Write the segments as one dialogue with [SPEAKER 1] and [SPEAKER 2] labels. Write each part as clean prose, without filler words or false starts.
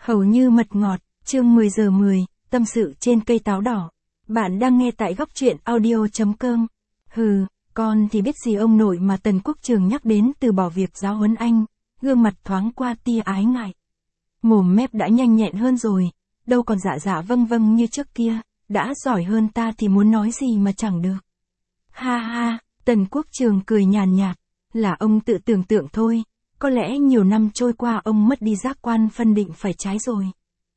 [SPEAKER 1] Hầu như mật ngọt, chương 10 giờ 10, tâm sự trên cây táo đỏ. Bạn đang nghe tại góc truyện audio.com. Hừ, con thì biết gì ông nội mà Tần Quốc Trường nhắc đến từ bỏ việc giáo huấn anh, gương mặt thoáng qua tia ái ngại. Mồm mép đã nhanh nhẹn hơn rồi, đâu còn dạ dạ vâng vâng như trước kia, đã giỏi hơn ta thì muốn nói gì mà chẳng được. Ha ha, Tần Quốc Trường cười nhàn nhạt, là ông tự tưởng tượng thôi. Có lẽ nhiều năm trôi qua ông mất đi giác quan phân định phải trái rồi.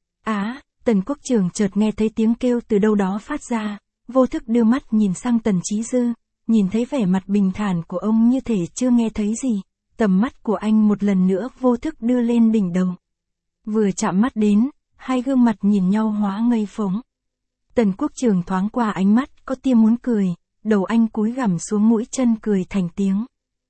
[SPEAKER 1] Tần Quốc Trường chợt nghe thấy tiếng kêu từ đâu đó phát ra, vô thức đưa mắt nhìn sang Tần Chí Dư, nhìn thấy vẻ mặt bình thản của ông như thể chưa nghe thấy gì, tầm mắt của anh một lần nữa vô thức đưa lên đỉnh đầu. Vừa chạm mắt đến, hai gương mặt nhìn nhau hóa ngây phóng. Tần Quốc Trường thoáng qua ánh mắt có tia muốn cười, đầu anh cúi gằm xuống mũi chân cười thành tiếng.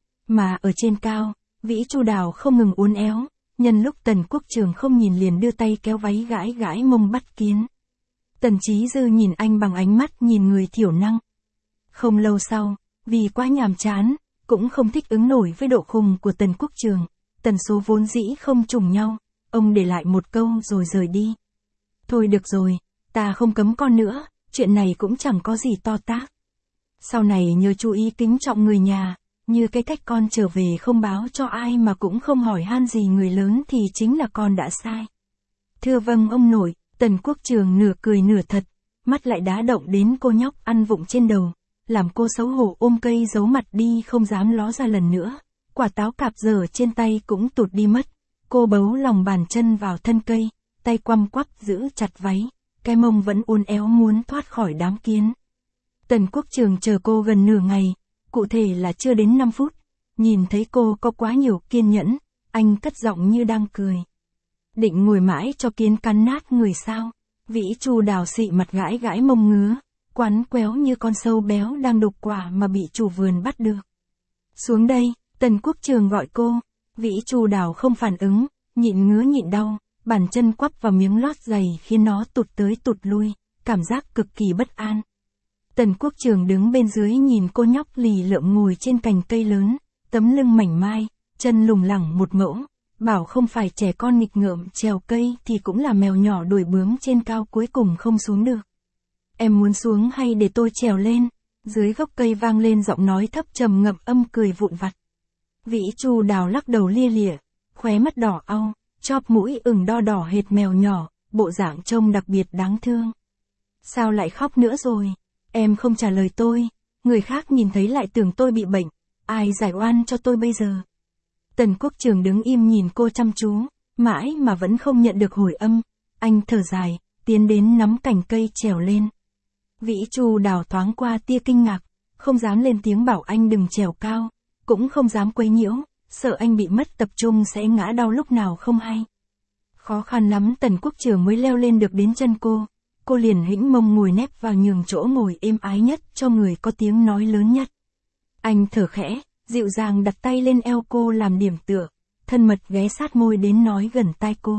[SPEAKER 1] Mà ở trên cao, Vĩ Chu Đào không ngừng uốn éo, nhân lúc Tần Quốc Trường không nhìn liền đưa tay kéo váy gãi gãi mông bắt kiến. Tần Chí Dư nhìn anh bằng ánh mắt nhìn người thiểu năng. Không lâu sau, vì quá nhàm chán, cũng không thích ứng nổi với độ khùng của Tần Quốc Trường, tần số vốn dĩ không trùng nhau, ông để lại một câu rồi rời đi. Thôi được rồi, ta không cấm con nữa, chuyện này cũng chẳng có gì to tát. Sau này nhớ chú ý kính trọng người nhà. Như cái cách con trở về không báo cho ai mà cũng không hỏi han gì người lớn thì chính là con đã sai. Thưa vâng ông nội, Tần Quốc Trường nửa cười nửa thật, mắt lại đá động đến cô nhóc ăn vụng trên đầu, làm cô xấu hổ ôm cây giấu mặt đi không dám ló ra lần nữa, quả táo cạp dở trên tay cũng tụt đi mất, cô bấu lòng bàn chân vào thân cây, tay quăm quắp giữ chặt váy, cái mông vẫn uốn éo muốn thoát khỏi đám kiến. Tần Quốc Trường chờ cô gần nửa ngày. Cụ thể là chưa đến 5 phút, nhìn thấy cô có quá nhiều kiên nhẫn, anh cất giọng như đang cười. Định ngồi mãi cho kiến cắn nát người sao? Vĩ Chu Đào xị mặt gãi gãi mông ngứa, quắn quéo như con sâu béo đang đục quả mà bị chủ vườn bắt được. Xuống đây, Tần Quốc Trường gọi cô, Vĩ Chu Đào không phản ứng, nhịn ngứa nhịn đau, bàn chân quắp vào miếng lót giày khiến nó tụt tới tụt lui, cảm giác cực kỳ bất an. Tần Quốc Trường đứng bên dưới nhìn cô nhóc lì lợm ngồi trên cành cây lớn, tấm lưng mảnh mai, chân lủng lẳng một mẫu, bảo không phải trẻ con nghịch ngợm trèo cây thì cũng là mèo nhỏ đuổi bướm trên cao cuối cùng không xuống được. Em muốn xuống hay để tôi trèo lên? Dưới gốc cây vang lên giọng nói thấp trầm ngập âm cười vụn vặt. Vĩ Chu Đào lắc đầu lia lịa, khóe mắt đỏ au, chóp mũi ửng đo đỏ hệt mèo nhỏ, bộ dạng trông đặc biệt đáng thương. Sao lại khóc nữa rồi? Em không trả lời tôi, người khác nhìn thấy lại tưởng tôi bị bệnh, ai giải oan cho tôi bây giờ? Tần Quốc Trường đứng im nhìn cô chăm chú, mãi mà vẫn không nhận được hồi âm, anh thở dài, tiến đến nắm cành cây trèo lên. Vĩ Chu Đào thoáng qua tia kinh ngạc, không dám lên tiếng bảo anh đừng trèo cao, cũng không dám quấy nhiễu, sợ anh bị mất tập trung sẽ ngã đau lúc nào không hay. Khó khăn lắm Tần Quốc Trường mới leo lên được đến chân cô liền hĩnh mông ngồi nép vào nhường chỗ ngồi êm ái nhất cho người có tiếng nói lớn nhất. Anh thở khẽ, dịu dàng đặt tay lên eo cô làm điểm tựa, thân mật ghé sát môi đến nói gần tai cô.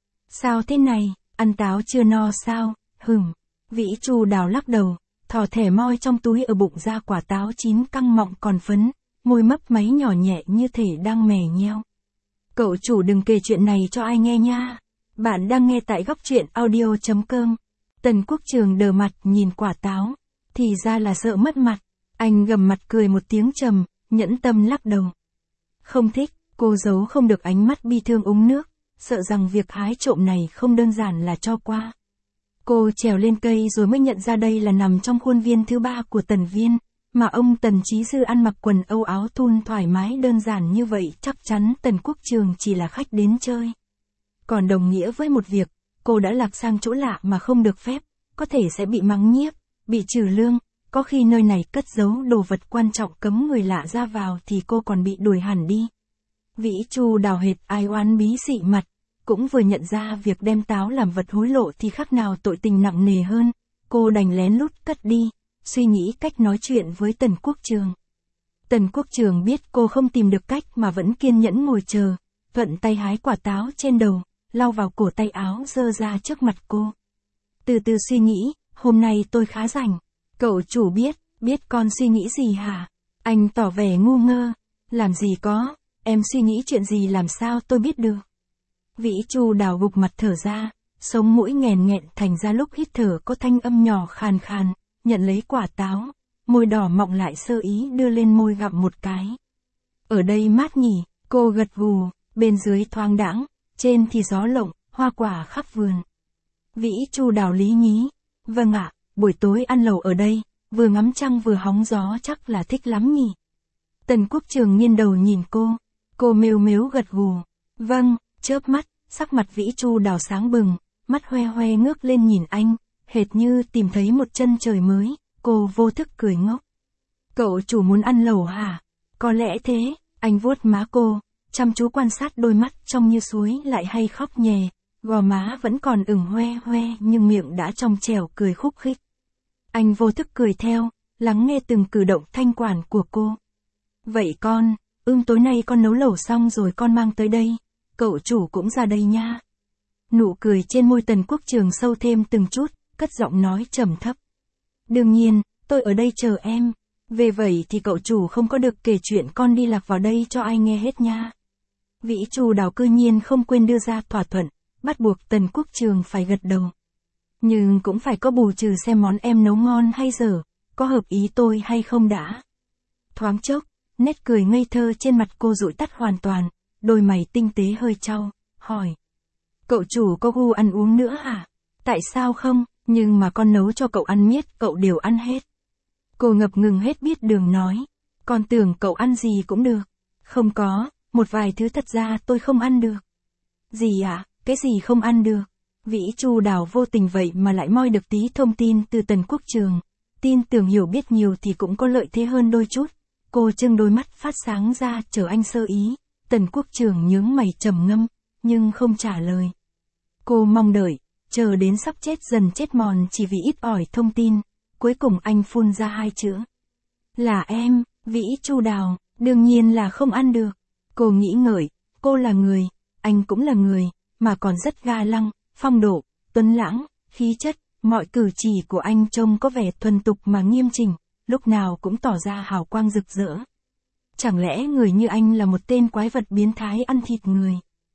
[SPEAKER 1] Sao thế này, ăn táo chưa no sao? Vĩ Chu Đào lắc đầu, thò thẻ moi trong túi ở bụng ra quả táo chín căng mọng còn phấn, môi mấp máy nhỏ nhẹ như thể đang mè nheo. Cậu chủ đừng kể chuyện này cho ai nghe nha. Bạn đang nghe tại góc truyện audio.com. Tần Quốc Trường đờ mặt nhìn quả táo, thì ra là sợ mất mặt, anh gầm mặt cười một tiếng trầm, nhẫn tâm lắc đầu. Không thích, cô giấu không được ánh mắt bi thương uống nước, sợ rằng việc hái trộm này không đơn giản là cho qua. Cô trèo lên cây rồi mới nhận ra đây là nằm trong khuôn viên thứ 3 của Tần Viên, mà ông Tần Chí Dư ăn mặc quần âu áo thun thoải mái đơn giản như vậy chắc chắn Tần Quốc Trường chỉ là khách đến chơi. Còn đồng nghĩa với một việc, cô đã lạc sang chỗ lạ mà không được phép, có thể sẽ bị mắng nhiếc, bị trừ lương, có khi nơi này cất giấu đồ vật quan trọng cấm người lạ ra vào thì cô còn bị đuổi hẳn đi. Vĩ Chu Đào hệt ai oán bí xị mặt, cũng vừa nhận ra việc đem táo làm vật hối lộ thì khác nào tội tình nặng nề hơn, cô đành lén lút cất đi, suy nghĩ cách nói chuyện với Tần Quốc Trường. Tần Quốc Trường biết cô không tìm được cách mà vẫn kiên nhẫn ngồi chờ, thuận tay hái quả táo trên đầu, lau vào cổ tay áo dơ ra trước mặt cô. Từ từ suy nghĩ, hôm nay tôi khá rảnh. Cậu chủ biết con suy nghĩ gì hả? Anh tỏ vẻ ngu ngơ. Làm gì có, em suy nghĩ chuyện gì làm sao tôi biết được. Vĩ Chu Đào gục mặt thở ra, sống mũi nghèn nghẹn thành ra lúc hít thở có thanh âm nhỏ khàn khàn, nhận lấy quả táo, môi đỏ mọng lại sơ ý đưa lên môi gặm một cái. Ở đây mát nhỉ, cô gật gù, bên dưới thoáng đãng, trên thì gió lộng, hoa quả khắp vườn. Vĩ Chu Đào lý nhí, vâng ạ, buổi tối ăn lẩu ở đây, vừa ngắm trăng vừa hóng gió chắc là thích lắm nhỉ. Tần Quốc Trường nghiêng đầu nhìn cô mếu mếu gật gù, vâng, chớp mắt, sắc mặt Vĩ Chu Đào sáng bừng, mắt hoe hoe ngước lên nhìn anh, hệt như tìm thấy một chân trời mới, cô vô thức cười ngốc. Cậu chủ muốn ăn lẩu hả? Có lẽ thế, anh vuốt má cô, chăm chú quan sát đôi mắt trong như suối lại hay khóc nhè, gò má vẫn còn ửng hoe hoe nhưng miệng đã trong trẻo cười khúc khích. Anh vô thức cười theo, lắng nghe từng cử động thanh quản của cô. Vậy con, tối nay con nấu lẩu xong rồi con mang tới đây, cậu chủ cũng ra đây nha. Nụ cười trên môi Tần Quốc Trường sâu thêm từng chút, cất giọng nói trầm thấp. Đương nhiên, tôi ở đây chờ em. Về vậy thì cậu chủ không có được kể chuyện con đi lạc vào đây cho ai nghe hết nha. Vĩ Chu Đào cư nhiên không quên đưa ra thỏa thuận, bắt buộc Tần Quốc Trường phải gật đầu. Nhưng cũng phải có bù trừ xem món em nấu ngon hay dở, có hợp ý tôi hay không đã. Thoáng chốc, nét cười ngây thơ trên mặt cô dụi tắt hoàn toàn, đôi mày tinh tế hơi chau, hỏi. Cậu chủ có gu ăn uống nữa hả? Tại sao không, nhưng mà con nấu cho cậu ăn miết cậu đều ăn hết. Cô ngập ngừng hết biết đường nói. Con tưởng cậu ăn gì cũng được. Không có, một vài thứ thật ra tôi không ăn được. Gì ạ, cái gì không ăn được? Vĩ Chu Đào vô tình vậy mà lại moi được tí thông tin từ Tần Quốc Trường. Tin tưởng hiểu biết nhiều thì cũng có lợi thế hơn đôi chút. Cô trưng đôi mắt phát sáng ra chờ anh sơ ý. Tần Quốc Trường nhướng mày trầm ngâm, nhưng không trả lời. Cô mong đợi, chờ đến sắp chết dần chết mòn chỉ vì ít ỏi thông tin. Cuối cùng anh phun ra hai chữ. Là em, Vĩ Chu Đào, đương nhiên là không ăn được. Cô nghĩ ngợi, cô là người, anh cũng là người, mà còn rất ga lăng, phong độ, tuấn lãng, khí chất, mọi cử chỉ của anh trông có vẻ thuần tục mà nghiêm chỉnh, lúc nào cũng tỏ ra hào quang rực rỡ. Chẳng lẽ người như anh là một tên quái vật biến thái ăn thịt người?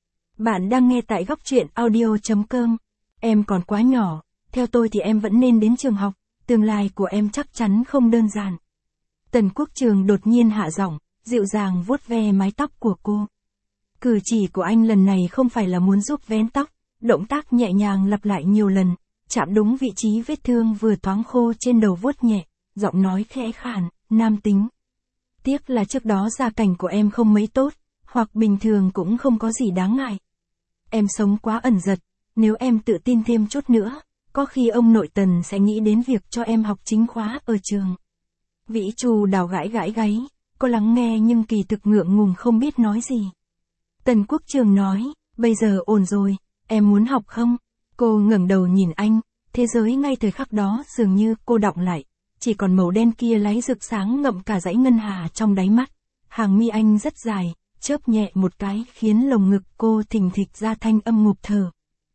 [SPEAKER 1] Bạn đang nghe tại góc truyện audio.com. Em còn quá nhỏ, theo tôi thì em vẫn nên đến trường học, tương lai của em chắc chắn không đơn giản. Tần Quốc Trường đột nhiên hạ giọng, dịu dàng vuốt ve mái tóc của cô. Cử chỉ của anh lần này không phải là muốn giúp vén tóc, động tác nhẹ nhàng lặp lại nhiều lần, chạm đúng vị trí vết thương vừa thoáng khô trên đầu vuốt nhẹ, giọng nói khẽ khàn, nam tính. Tiếc là trước đó gia cảnh của em không mấy tốt, hoặc bình thường cũng không có gì đáng ngại. Em sống quá ẩn dật, nếu em tự tin thêm chút nữa, có khi ông nội Tần sẽ nghĩ đến việc cho em học chính khóa ở trường. Vĩ Chu Đào gãi gãi gáy, cô lắng nghe nhưng kỳ thực ngượng ngùng không biết nói gì. Tần Quốc Trường nói, bây giờ ổn rồi, em muốn học không? Cô ngẩng đầu nhìn anh, thế giới ngay thời khắc đó dường như cô đọng lại, chỉ còn màu đen kia láy rực sáng ngậm cả dãy ngân hà trong đáy mắt. Hàng mi anh rất dài, chớp nhẹ một cái khiến lồng ngực cô thình thịch ra thanh âm ngụp thở.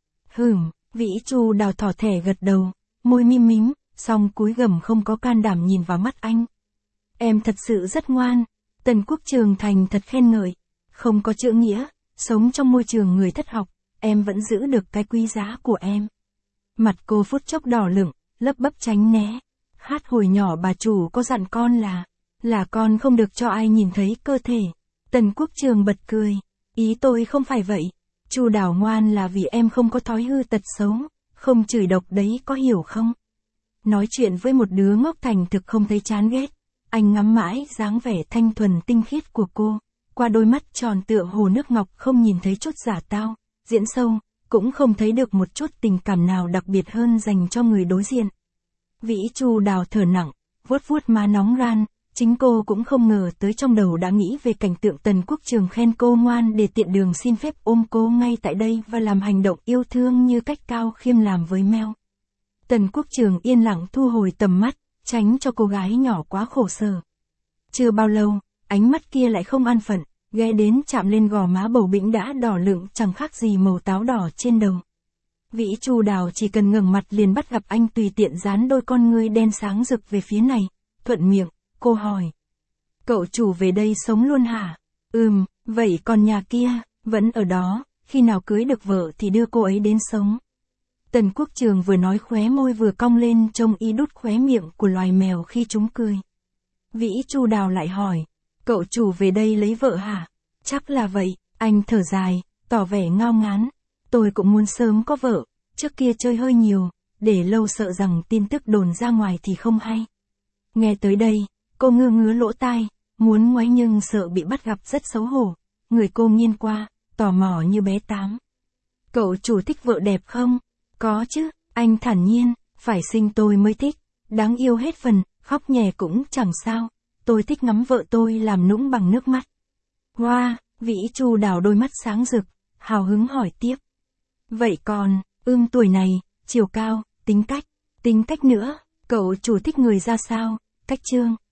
[SPEAKER 1] Vĩ Chu Đào thỏ thẻ gật đầu, môi mím mím, song cúi gằm không có can đảm nhìn vào mắt anh. Em thật sự rất ngoan, Tần Quốc Trường thành thật khen ngợi, không có chữ nghĩa, sống trong môi trường người thất học, em vẫn giữ được cái quý giá của em. Mặt cô phút chốc đỏ lửng, lấp bấp tránh né. Hát hồi nhỏ bà chủ có dặn con là con không được cho ai nhìn thấy cơ thể. Tần Quốc Trường bật cười, ý tôi không phải vậy. Chu Đào ngoan là vì em không có thói hư tật xấu, không chửi độc đấy có hiểu không? Nói chuyện với một đứa ngốc thành thực không thấy chán ghét. Anh ngắm mãi dáng vẻ thanh thuần tinh khiết của cô, qua đôi mắt tròn tựa hồ nước ngọc không nhìn thấy chút giả tao, diễn sâu, cũng không thấy được một chút tình cảm nào đặc biệt hơn dành cho người đối diện. Vĩ Chu Đào thở nặng, vuốt vuốt má nóng ran, chính cô cũng không ngờ tới trong đầu đã nghĩ về cảnh tượng Tần Quốc Trường khen cô ngoan để tiện đường xin phép ôm cô ngay tại đây và làm hành động yêu thương như cách Cao Khiêm làm với Mel. Tần Quốc Trường yên lặng thu hồi tầm mắt, tránh cho cô gái nhỏ quá khổ sở. Chưa bao lâu, ánh mắt kia lại không an phận, ghé đến chạm lên gò má bầu bĩnh đã đỏ lựng chẳng khác gì màu táo đỏ trên đầu. Vĩ Chu Đào chỉ cần ngẩng mặt liền bắt gặp anh tùy tiện dán đôi con ngươi đen sáng rực về phía này, thuận miệng, cô hỏi. Cậu chủ về đây sống luôn hả? Vậy còn nhà kia, vẫn ở đó, khi nào cưới được vợ thì đưa cô ấy đến sống. Tần Quốc Trường vừa nói khóe môi vừa cong lên trông y đút khóe miệng của loài mèo khi chúng cười. Vĩ Chu Đào lại hỏi, cậu chủ về đây lấy vợ hả? Chắc là vậy, anh thở dài, tỏ vẻ ngao ngán. Tôi cũng muốn sớm có vợ, trước kia chơi hơi nhiều, để lâu sợ rằng tin tức đồn ra ngoài thì không hay. Nghe tới đây, cô ngứa ngứa lỗ tai, muốn ngoáy nhưng sợ bị bắt gặp rất xấu hổ. Người cô nghiêng qua, tò mò như bé tám. Cậu chủ thích vợ đẹp không? Có chứ, anh thản nhiên, phải xinh tôi mới thích. Đáng yêu hết phần, khóc nhè cũng chẳng sao. Tôi thích ngắm vợ tôi làm nũng bằng nước mắt. Wow, Vĩ Chu Đào đôi mắt sáng rực, hào hứng hỏi tiếp. Vậy còn, tuổi này, chiều cao, tính cách nữa, cậu chủ thích người ra sao? Cách trương,